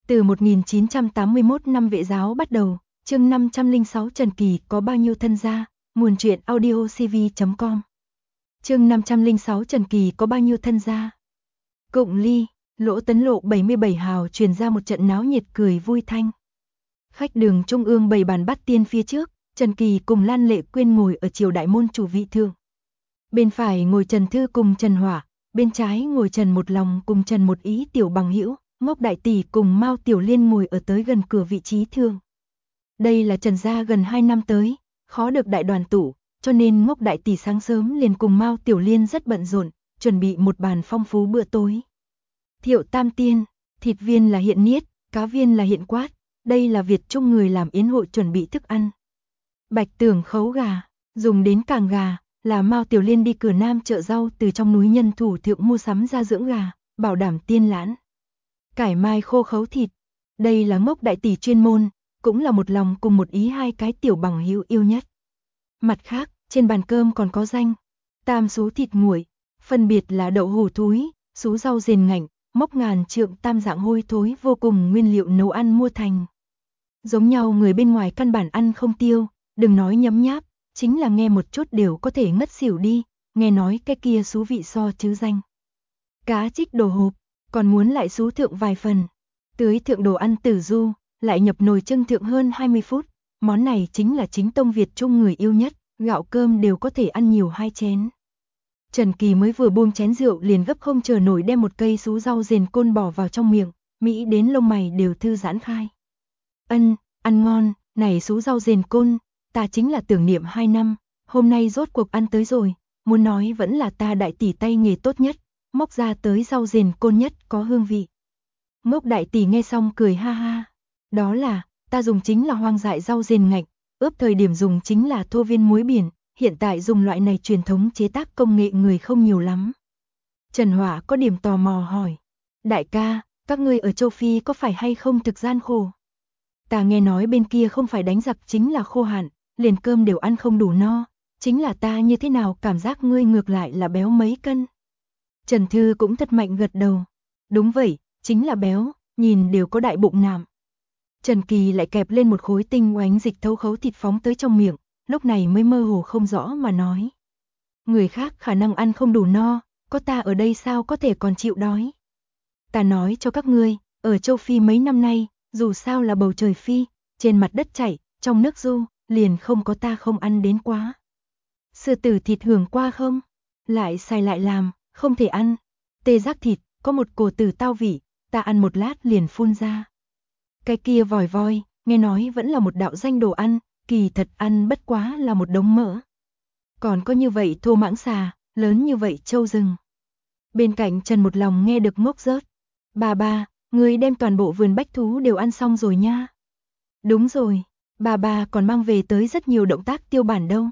Từ 1981 năm Vệ giáo bắt đầu, chương 506 Trần Kỳ có bao nhiêu thân gia, nguồn truyện audio cv.com. Chương 506 Trần Kỳ có bao nhiêu thân gia. Cụng ly, Lỗ Tấn Lộ 77 hào truyền ra một trận náo nhiệt cười vui thanh. Khách đường trung ương bày bàn bát tiên phía trước, Trần Kỳ cùng Lan Lệ Quyên ngồi ở triều đại môn chủ vị thượng. Bên phải ngồi Trần Thư cùng Trần Hỏa, bên trái ngồi Trần Một Lòng cùng Trần Một Ý tiểu bằng hữu. Ngốc đại tỷ cùng Mao Tiểu Liên ngồi ở tới gần cửa vị trí thượng. Đây là Trần gia gần 2 năm tới, khó được đại đoàn tụ, cho nên Ngốc đại tỷ sáng sớm liền cùng Mao Tiểu Liên rất bận rộn, chuẩn bị một bàn phong phú bữa tối. Thiệu tam tiên, thịt viên là hiện niết, cá viên là hiện quát, đây là Việt Trung người làm yến hội chuẩn bị thức ăn. Bạch Tưởng khấu gà, dùng đến càng gà, là Mao Tiểu Liên đi cửa Nam chợ rau từ trong núi Nhân Thủ thượng mua sắm ra dưỡng gà, bảo đảm tiên lãn. Cải mai khô khấu thịt, đây là Ngốc đại tỷ chuyên môn, cũng là Một Lòng cùng Một Ý hai cái tiểu bằng hữu yêu nhất. Mặt khác, trên bàn cơm còn có danh, tam sú thịt nguội, phân biệt là đậu hủ thúi, sú rau rền ngạnh, mốc ngàn trượng tam dạng hôi thối vô cùng nguyên liệu nấu ăn mua thành. Giống nhau người bên ngoài căn bản ăn không tiêu, đừng nói nhấm nháp, chính là nghe một chút đều có thể ngất xỉu đi, nghe nói cái kia sú vị so chứ danh. Cá trích đồ hộp, còn muốn lại sú thượng vài phần. Tưới thượng đồ ăn tử du, lại nhập nồi trưng thượng hơn 20 phút. Món này chính là chính tông Việt Trung người yêu nhất, gạo cơm đều có thể ăn nhiều 2 chén. Trần Kỳ mới vừa buông chén rượu liền gấp không chờ nổi đem một cây sú rau rền côn bỏ vào trong miệng, mỹ đến lông mày đều thư giãn khai. Ăn ngon, này sú rau rền côn, ta chính là tưởng niệm 2 năm, hôm nay rốt cuộc ăn tới rồi, muốn nói vẫn là ta đại tỷ tay nghề tốt nhất. Móc ra tới rau rền côn nhất có hương vị. Ngốc đại tỷ nghe xong cười ha ha. Đó là, ta dùng chính là hoang dại rau rền ngạnh, ướp thời điểm dùng chính là thô viên muối biển, hiện tại dùng loại này truyền thống chế tác công nghệ người không nhiều lắm. Trần Hỏa có điểm tò mò hỏi. Đại ca, các ngươi ở châu Phi có phải hay không thực gian khổ? Ta nghe nói bên kia không phải đánh giặc chính là khô hạn, liền cơm đều ăn không đủ no, chính là ta như thế nào cảm giác ngươi ngược lại là béo mấy cân? Trần Thư cũng thật mạnh gật đầu. Đúng vậy, chính là béo, nhìn đều có đại bụng nạm. Trần Kỳ lại kẹp lên một khối tinh oánh dịch thấu khấu thịt phóng tới trong miệng, lúc này mới mơ hồ không rõ mà nói. Người khác khả năng ăn không đủ no, có ta ở đây sao có thể còn chịu đói. Ta nói cho các ngươi, ở châu Phi mấy năm nay, dù sao là bầu trời phi, trên mặt đất chảy, trong nước du, liền không có ta không ăn đến quá. Sư tử thịt hưởng qua không? Lại xài lại làm. Không thể ăn. Tê giác thịt, có một cổ tử tao vị, ta ăn một lát liền phun ra. Cái kia vòi voi, nghe nói vẫn là một đạo danh đồ ăn, kỳ thật ăn bất quá là một đống mỡ. Còn có như vậy thô mãng xà, lớn như vậy trâu rừng. Bên cạnh Trần Một Lòng nghe được ngốc rớt. Bà, người đem toàn bộ vườn bách thú đều ăn xong rồi nha. Đúng rồi, bà còn mang về tới rất nhiều động tác tiêu bản đâu.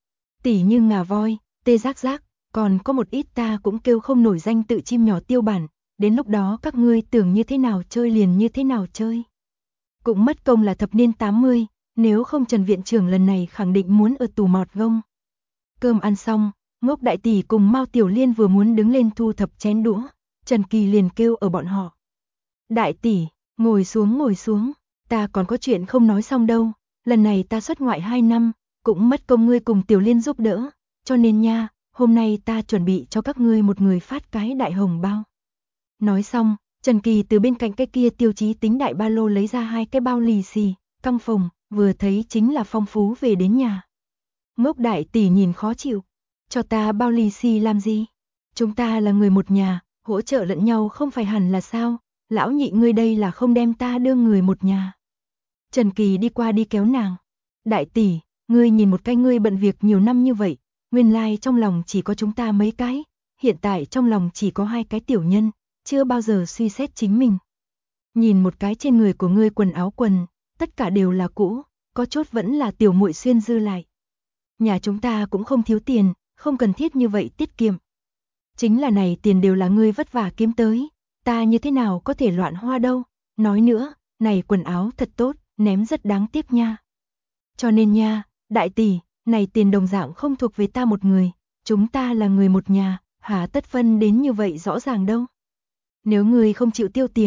Tỉ như ngà voi, tê giác giác. Còn có một ít ta cũng kêu không nổi danh tự chim nhỏ tiêu bản, đến lúc đó các ngươi tưởng như thế nào chơi liền như thế nào chơi. Cũng mất công là thập niên 80, nếu không Trần Viện trưởng lần này khẳng định muốn ở tù mọt gông. Cơm ăn xong, Ngốc đại tỷ cùng Mao Tiểu Liên vừa muốn đứng lên thu thập chén đũa, Trần Kỳ liền kêu ở bọn họ. Đại tỷ, ngồi xuống, ta còn có chuyện không nói xong đâu, lần này ta xuất ngoại 2 năm, cũng mất công ngươi cùng Tiểu Liên giúp đỡ, cho nên nha. Hôm nay ta chuẩn bị cho các ngươi một người phát cái đại hồng bao. Nói xong, Trần Kỳ từ bên cạnh cái kia tiêu chí tính đại ba lô lấy ra 2 cái bao lì xì, căng phồng, vừa thấy chính là phong phú về đến nhà. Ngốc đại tỷ nhìn khó chịu, cho ta bao lì xì làm gì? Chúng ta là người một nhà, hỗ trợ lẫn nhau không phải hẳn là sao? Lão nhị ngươi đây là không đem ta đưa người một nhà. Trần Kỳ đi qua đi kéo nàng. Đại tỷ, ngươi nhìn một cái ngươi bận việc nhiều năm như vậy. Nguyên lai trong lòng chỉ có chúng ta mấy cái, hiện tại trong lòng chỉ có 2 cái tiểu nhân, chưa bao giờ suy xét chính mình. Nhìn một cái trên người của ngươi quần áo quần, tất cả đều là cũ, có chút vẫn là tiểu muội xuyên dư lại. Nhà chúng ta cũng không thiếu tiền, không cần thiết như vậy tiết kiệm. Chính là này tiền đều là ngươi vất vả kiếm tới, ta như thế nào có thể loạn hoa đâu, nói nữa, này quần áo thật tốt, ném rất đáng tiếc nha. Cho nên nha, đại tỷ, này tiền đồng dạng không thuộc về ta một người, chúng ta là người một nhà, hà tất phân đến như vậy rõ ràng đâu. Nếu ngươi không chịu tiêu tiền,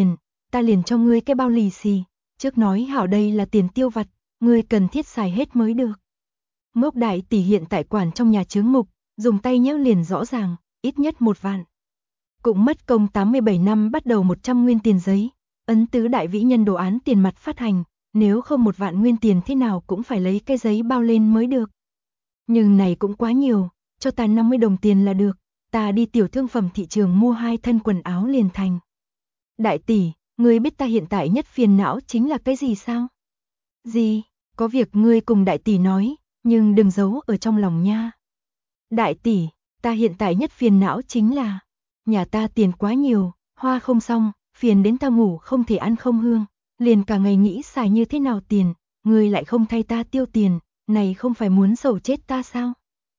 ta liền cho ngươi cái bao lì xì, trước nói hảo đây là tiền tiêu vặt, ngươi cần thiết xài hết mới được. Ngốc đại tỷ hiện tại quản trong nhà chướng mục, dùng tay nhéo liền rõ ràng, ít nhất 1 vạn. Cũng mất công 87 năm bắt đầu 100 nguyên tiền giấy, ấn tứ đại vĩ nhân đồ án tiền mặt phát hành, nếu không 1 vạn nguyên tiền thế nào cũng phải lấy cái giấy bao lên mới được. Nhưng này cũng quá nhiều, cho ta 50 đồng tiền là được, ta đi tiểu thương phẩm thị trường mua 2 thân quần áo liền thành. Đại tỷ, ngươi biết ta hiện tại nhất phiền não chính là cái gì sao? Gì, có việc ngươi cùng đại tỷ nói, nhưng đừng giấu ở trong lòng nha. Đại tỷ, ta hiện tại nhất phiền não chính là, nhà ta tiền quá nhiều, hoa không xong, phiền đến ta ngủ không thể ăn không hương, liền cả ngày nghĩ xài như thế nào tiền, ngươi lại không thay ta tiêu tiền, này không phải muốn sầu chết ta sao?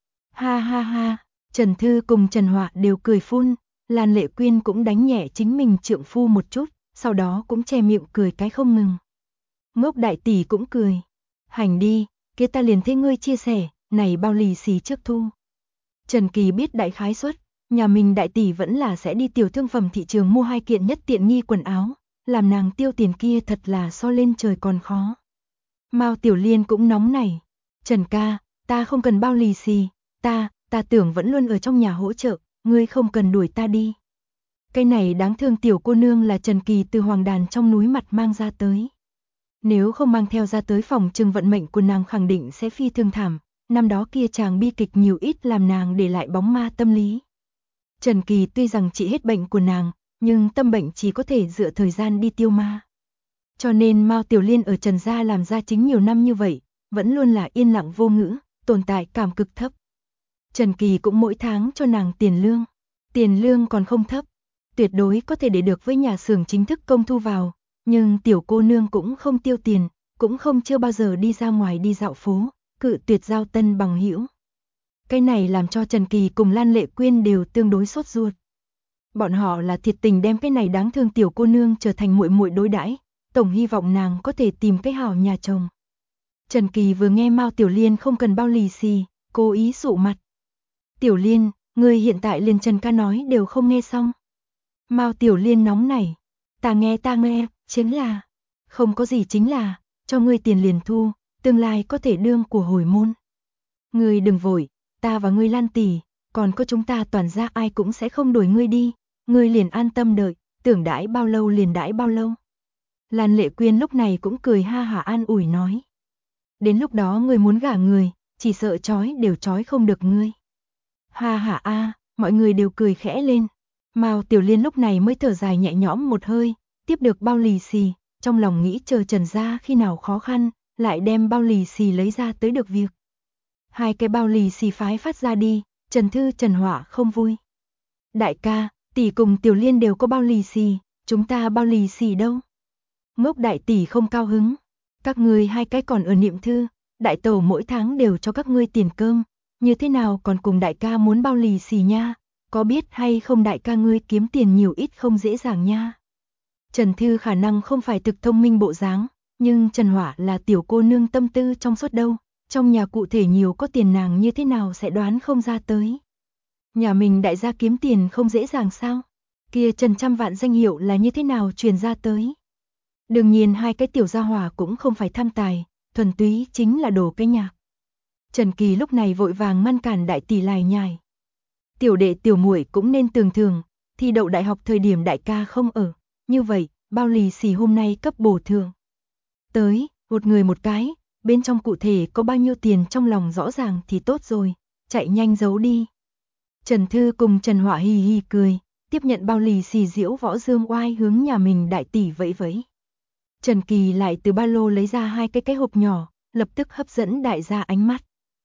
Ha ha ha, Trần Thư cùng Trần Họa đều cười phun, Lan Lệ Quyên cũng đánh nhẹ chính mình trượng phu một chút, sau đó cũng che miệng cười cái không ngừng. Ngốc đại tỷ cũng cười, hành đi, kia ta liền thế ngươi chia sẻ, này bao lì xì trước thu. Trần Kỳ biết đại khái suất, nhà mình đại tỷ vẫn là sẽ đi tiểu thương phẩm thị trường mua 2 kiện nhất tiện nghi quần áo, làm nàng tiêu tiền kia thật là so lên trời còn khó. Mao Tiểu Liên cũng nóng nảy, Trần ca, ta không cần bao lì xì, ta tưởng vẫn luôn ở trong nhà hỗ trợ, ngươi không cần đuổi ta đi. Cái này đáng thương tiểu cô nương là Trần Kỳ từ hoàng đàn trong núi mặt mang ra tới. Nếu không mang theo ra tới phòng trừng vận mệnh của nàng khẳng định sẽ phi thường thảm, năm đó kia chàng bi kịch nhiều ít làm nàng để lại bóng ma tâm lý. Trần Kỳ tuy rằng trị hết bệnh của nàng, nhưng tâm bệnh chỉ có thể dựa thời gian đi tiêu ma. Cho nên Mao Tiểu Liên ở Trần gia làm gia chính nhiều năm như vậy, vẫn luôn là yên lặng vô ngữ, tồn tại cảm cực thấp. Trần Kỳ cũng mỗi tháng cho nàng tiền lương còn không thấp, tuyệt đối có thể để được với nhà xưởng chính thức công thu vào, nhưng tiểu cô nương cũng không tiêu tiền, cũng không chưa bao giờ đi ra ngoài đi dạo phố, cự tuyệt giao tân bằng hữu. Cái này làm cho Trần Kỳ cùng Lan Lệ Quyên đều tương đối sốt ruột. Bọn họ là thiệt tình đem cái này đáng thương tiểu cô nương trở thành muội muội đối đãi, tổng hy vọng nàng có thể tìm cái hảo nhà chồng. Trần Kỳ vừa nghe Mao Tiểu Liên không cần bao lì xì, cố ý sụ mặt. Tiểu Liên, ngươi hiện tại liền Trần ca nói đều không nghe xong. Mao Tiểu Liên nóng nảy, ta nghe, chính là, không có gì chính là, cho ngươi tiền liền thu, tương lai có thể đương của hồi môn. Ngươi đừng vội, ta và ngươi Lan tỷ, còn có chúng ta toàn gia ai cũng sẽ không đuổi ngươi đi, ngươi liền an tâm đợi, tưởng đãi bao lâu liền đãi bao lâu. Lan Lệ Quyên lúc này cũng cười ha hả an ủi nói. Đến lúc đó ngươi muốn gả người, chỉ sợ trói đều trói không được ngươi. Ha hả a, mọi người đều cười khẽ lên. Mao Tiểu Liên lúc này mới thở dài nhẹ nhõm một hơi, tiếp được bao lì xì, trong lòng nghĩ chờ Trần gia khi nào khó khăn, lại đem bao lì xì lấy ra tới được việc. 2 cái bao lì xì phái phát ra đi, Trần Thư Trần Họa không vui. Đại ca, tỷ cùng Tiểu Liên đều có bao lì xì, chúng ta bao lì xì đâu? Ngốc đại tỷ không cao hứng, các ngươi 2 cái còn ở niệm thư, đại tẩu mỗi tháng đều cho các ngươi tiền cơm, như thế nào còn cùng đại ca muốn bao lì xì nha, có biết hay không đại ca ngươi kiếm tiền nhiều ít không dễ dàng nha. Trần Thư khả năng không phải thực thông minh bộ dáng, nhưng Trần Họa là tiểu cô nương tâm tư trong suốt đâu, trong nhà cụ thể nhiều có tiền nàng như thế nào sẽ đoán không ra tới. Nhà mình đại gia kiếm tiền không dễ dàng sao, kia Trần trăm vạn danh hiệu là như thế nào truyền ra tới. Đương nhiên 2 cái tiểu gia hỏa cũng không phải tham tài, thuần túy chính là đồ cái nhạc. Trần Kỳ lúc này vội vàng ngăn cản đại tỷ lải nhải. Tiểu đệ tiểu muội cũng nên tường thường, thi đậu đại học thời điểm đại ca không ở, như vậy, bao lì xì hôm nay cấp bổ thưởng. Tới, một người một cái, bên trong cụ thể có bao nhiêu tiền trong lòng rõ ràng thì tốt rồi, chạy nhanh giấu đi. Trần Thư cùng Trần Họa hì hì cười, tiếp nhận bao lì xì diễu võ dương oai hướng nhà mình đại tỷ vẫy vẫy. Trần Kỳ lại từ ba lô lấy ra 2 cái hộp nhỏ, lập tức hấp dẫn đại gia ánh mắt.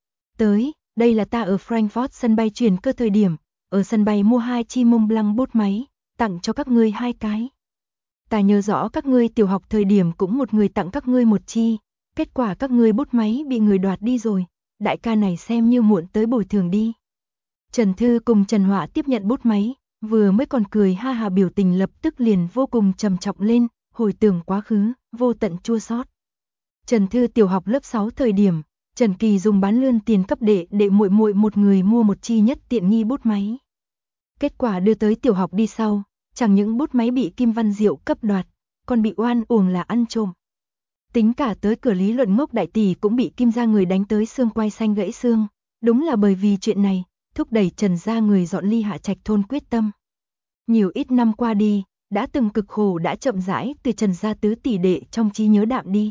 Tới, đây là ta ở Frankfurt sân bay chuyển cơ thời điểm, ở sân bay mua 2 chi Mont Blanc bút máy, tặng cho các ngươi 2 cái. Ta nhớ rõ các ngươi tiểu học thời điểm cũng một người tặng các ngươi 1 chi, kết quả các ngươi bút máy bị người đoạt đi rồi, đại ca này xem như muộn tới bồi thường đi. Trần Thư cùng Trần Họa tiếp nhận bút máy, vừa mới còn cười ha hà biểu tình lập tức liền vô cùng trầm trọng lên, hồi tưởng quá khứ, vô tận chua xót. Trần Thư tiểu học lớp 6 thời điểm, Trần Kỳ dùng bán lươn tiền cấp đệ muội muội một người mua 1 chi nhất tiện nghi bút máy. Kết quả đưa tới tiểu học đi sau, chẳng những bút máy bị Kim Văn Diệu cấp đoạt, còn bị oan uổng là ăn trộm. Tính cả tới cửa lý luận ngốc đại tỷ cũng bị Kim gia người đánh tới xương quai xanh gãy xương, đúng là bởi vì chuyện này, thúc đẩy Trần gia người dọn ly Hạ Trạch thôn quyết tâm. Nhiều ít năm qua đi, đã từng cực khổ đã chậm rãi từ Trần gia tứ tỷ đệ trong trí nhớ đạm đi.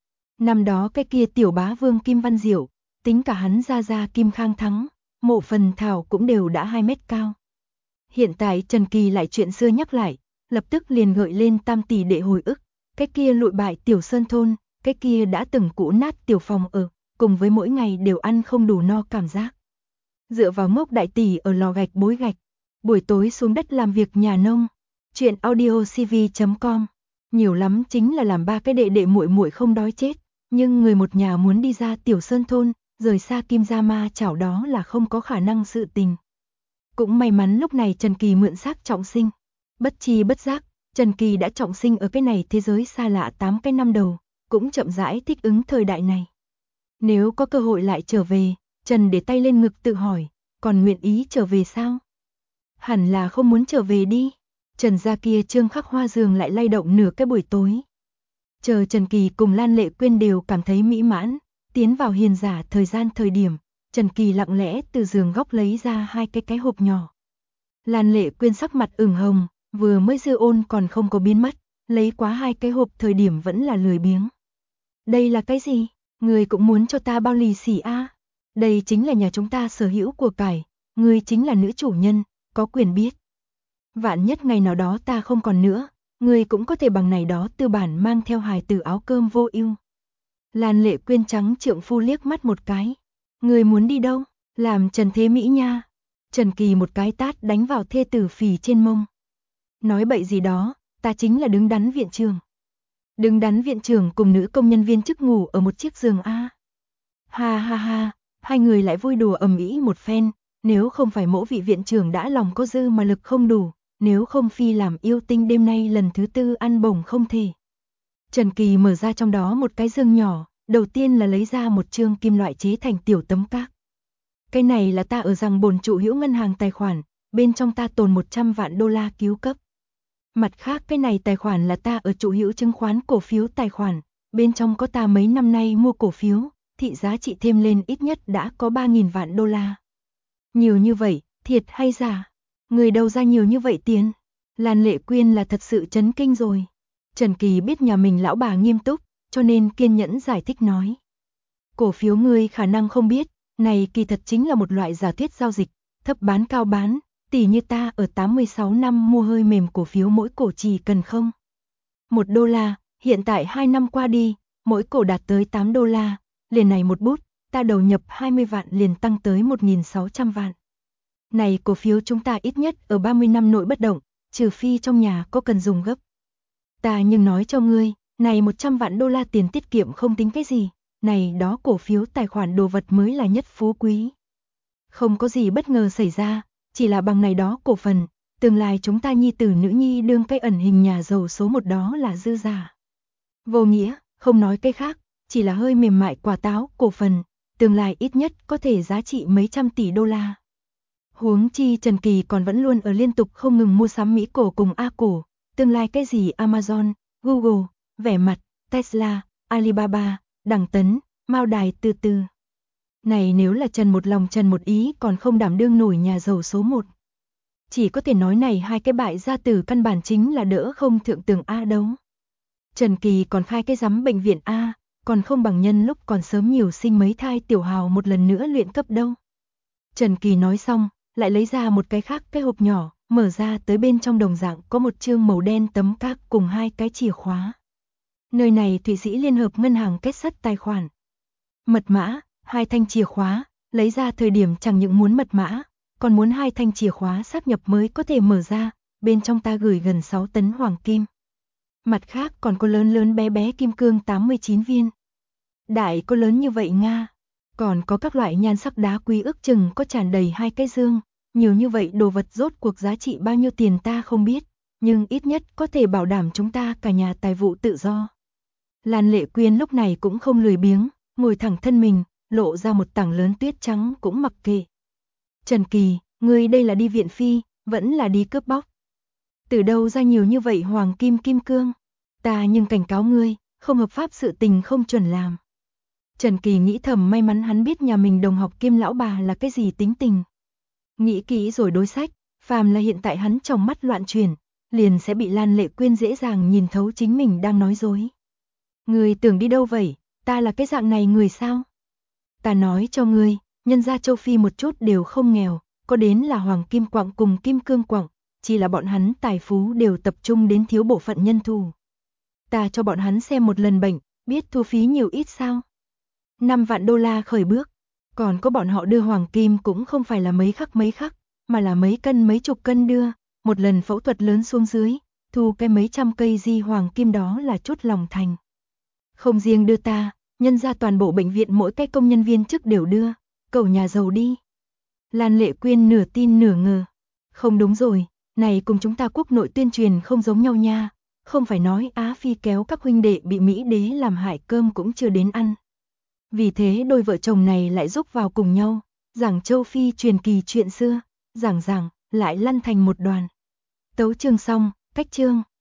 Năm đó cái kia tiểu bá vương Kim Văn Diệu, tính cả hắn gia Kim Khang Thắng, mộ phần thảo cũng đều đã 2 mét cao. Hiện tại Trần Kỳ lại chuyện xưa nhắc lại, lập tức liền gợi lên tam tỷ đệ hồi ức, cái kia lụi bại tiểu sơn thôn, cái kia đã từng cũ nát tiểu phòng ở, cùng với mỗi ngày đều ăn không đủ no cảm giác. Dựa vào ngốc đại tỷ ở lò gạch bối gạch, buổi tối xuống đất làm việc nhà nông. Chuyện audio cv.com. Nhiều lắm chính là làm ba cái đệ đệ muội muội không đói chết, nhưng người một nhà muốn đi ra tiểu sơn thôn, rời xa Kim gia ma chảo đó là không có khả năng sự tình. Cũng may mắn lúc này Trần Kỳ mượn xác trọng sinh. Bất chi bất giác, Trần Kỳ đã trọng sinh ở cái này thế giới xa lạ 8 cái năm đầu, cũng chậm rãi thích ứng thời đại này. Nếu có cơ hội lại trở về, Trần để tay lên ngực tự hỏi, còn nguyện ý trở về sao? Hẳn là không muốn trở về đi. Trần gia kia trương khắc hoa giường lại lay động nửa cái buổi tối. Chờ Trần Kỳ cùng Lan Lệ Quyên đều cảm thấy mỹ mãn, tiến vào hiền giả thời điểm, Trần Kỳ lặng lẽ từ giường góc lấy ra 2 cái hộp nhỏ. Lan Lệ Quyên sắc mặt ửng hồng, vừa mới dư ôn còn không có biến mất, lấy quá 2 cái hộp thời điểm vẫn là lười biếng. Đây là cái gì? Người cũng muốn cho ta bao lì xì a? Đây chính là nhà chúng ta sở hữu của cải, người chính là nữ chủ nhân, có quyền biết. Vạn nhất ngày nào đó ta không còn nữa, người cũng có thể bằng này đó tư bản mang theo hài tử áo cơm vô ưu. Lan Lệ Quyên trắng trượng phu liếc mắt một cái. Người muốn đi đâu? Làm Trần Thế Mỹ nha. Trần Kỳ một cái tát đánh vào thê tử phì trên mông. Nói bậy gì đó, ta chính là đứng đắn viện trưởng. Đứng đắn viện trưởng cùng nữ công nhân viên chức ngủ ở một chiếc giường a. Ha ha ha, hai người lại vui đùa ầm ĩ một phen, nếu không phải mỗi vị viện trưởng đã lòng có dư mà lực không đủ, nếu không phi làm yêu tinh đêm nay lần thứ 4 ăn bổng không thể. Trần Kỳ mở ra trong đó một cái giường nhỏ, đầu tiên là lấy ra một trương kim loại chế thành tiểu tấm các. Cái này là ta ở rằng bồn trụ hữu ngân hàng tài khoản, bên trong ta tồn 100 vạn đô la cứu cấp. Mặt khác cái này tài khoản là ta ở trụ hữu chứng khoán cổ phiếu tài khoản, bên trong có ta mấy năm nay mua cổ phiếu, thị giá trị thêm lên ít nhất đã có 3.000 vạn đô la. Nhiều như vậy, thiệt hay giả? Người đâu ra nhiều như vậy tiền? Lan Lệ Quyên là thật sự chấn kinh rồi. Trần Kỳ biết nhà mình lão bà nghiêm túc, cho nên kiên nhẫn giải thích nói. Cổ phiếu ngươi khả năng không biết, này kỳ thật chính là một loại giả thuyết giao dịch, thấp bán cao bán, tỷ như ta ở 86 năm mua hơi mềm cổ phiếu mỗi cổ chỉ cần không. 1 đô la, hiện tại 2 năm qua đi, mỗi cổ đạt tới 8 đô la, liền này một bút, ta đầu nhập 20 vạn liền tăng tới 1.600 vạn. Này cổ phiếu chúng ta ít nhất ở 30 năm nội bất động, trừ phi trong nhà có cần dùng gấp. Ta nhưng nói cho ngươi, này 100 vạn đô la tiền tiết kiệm không tính cái gì, này đó cổ phiếu tài khoản đồ vật mới là nhất phú quý. Không có gì bất ngờ xảy ra, chỉ là bằng này đó cổ phần, tương lai chúng ta nhi tử nữ nhi đương cái ẩn hình nhà giàu số 1 đó là dư giả. Vô nghĩa, không nói cái khác, chỉ là hơi mềm mại quả táo, cổ phần, tương lai ít nhất có thể giá trị mấy trăm tỷ đô la. Huống chi Trần Kỳ còn vẫn luôn ở liên tục không ngừng mua sắm Mỹ cổ cùng A cổ, tương lai cái gì Amazon, Google, vẻ mặt, Tesla, Alibaba, Đằng Tấn, Mao Đài từ từ. Này nếu là Trần một lòng Trần một ý còn không đảm đương nổi nhà giàu số 1. Chỉ có thể nói này hai cái bại gia tử căn bản chính là đỡ không thượng tầng A đấu. Trần Kỳ còn khai cái giám bệnh viện A, còn không bằng nhân lúc còn sớm nhiều sinh mấy thai tiểu hào một lần nữa luyện cấp đâu. Trần Kỳ nói xong, lại lấy ra một cái khác cái hộp nhỏ, mở ra tới bên trong đồng dạng có một chương màu đen tấm các cùng 2 cái chìa khóa. Nơi này Thụy Sĩ Liên hợp ngân hàng kết sắt tài khoản. Mật mã, 2 thanh chìa khóa, lấy ra thời điểm chẳng những muốn mật mã, còn muốn 2 thanh chìa khóa sáp nhập mới có thể mở ra, bên trong ta gửi gần 6 tấn hoàng kim. Mặt khác còn có lớn lớn bé bé kim cương 89 viên. Đại có lớn như vậy Nga. Còn có các loại nhan sắc đá quý ước chừng có tràn đầy 2 cái dương, nhiều như vậy đồ vật rốt cuộc giá trị bao nhiêu tiền ta không biết, nhưng ít nhất có thể bảo đảm chúng ta cả nhà tài vụ tự do. Lan Lệ Quyên lúc này cũng không lười biếng, ngồi thẳng thân mình, lộ ra một tảng lớn tuyết trắng cũng mặc kệ. Trần Kỳ, ngươi đây là đi viện phi, vẫn là đi cướp bóc. Từ đâu ra nhiều như vậy hoàng kim kim cương? Ta nhưng cảnh cáo ngươi, không hợp pháp sự tình không chuẩn làm. Trần Kỳ nghĩ thầm may mắn hắn biết nhà mình đồng học Kim lão bà là cái gì tính tình. Nghĩ kỹ rồi đối sách, phàm là hiện tại hắn trong mắt loạn chuyển, liền sẽ bị Lan Lệ Quyên dễ dàng nhìn thấu chính mình đang nói dối. Ngươi tưởng đi đâu vậy, ta là cái dạng này người sao? Ta nói cho ngươi, nhân gia châu Phi một chút đều không nghèo, có đến là Hoàng Kim Quặng cùng Kim Cương Quặng, chỉ là bọn hắn tài phú đều tập trung đến thiếu bộ phận nhân thủ. Ta cho bọn hắn xem một lần bệnh, biết thu phí nhiều ít sao? 5 vạn đô la khởi bước, còn có bọn họ đưa hoàng kim cũng không phải là mấy khắc, mà là mấy cân mấy chục cân đưa, một lần phẫu thuật lớn xuống dưới, thu cái mấy trăm cây di hoàng kim đó là chút lòng thành. Không riêng đưa ta, nhân ra toàn bộ bệnh viện mỗi cái công nhân viên chức đều đưa, cầu nhà giàu đi. Lan Lệ Quyên nửa tin nửa ngờ. Không đúng rồi, này cùng chúng ta quốc nội tuyên truyền không giống nhau nha, không phải nói Á Phi kéo các huynh đệ bị Mỹ đế làm hại cơm cũng chưa đến ăn. Vì thế đôi vợ chồng này lại rúc vào cùng nhau, giảng châu Phi truyền kỳ chuyện xưa, giảng lại lăn thành một đoàn. Tấu chương xong, cách chương.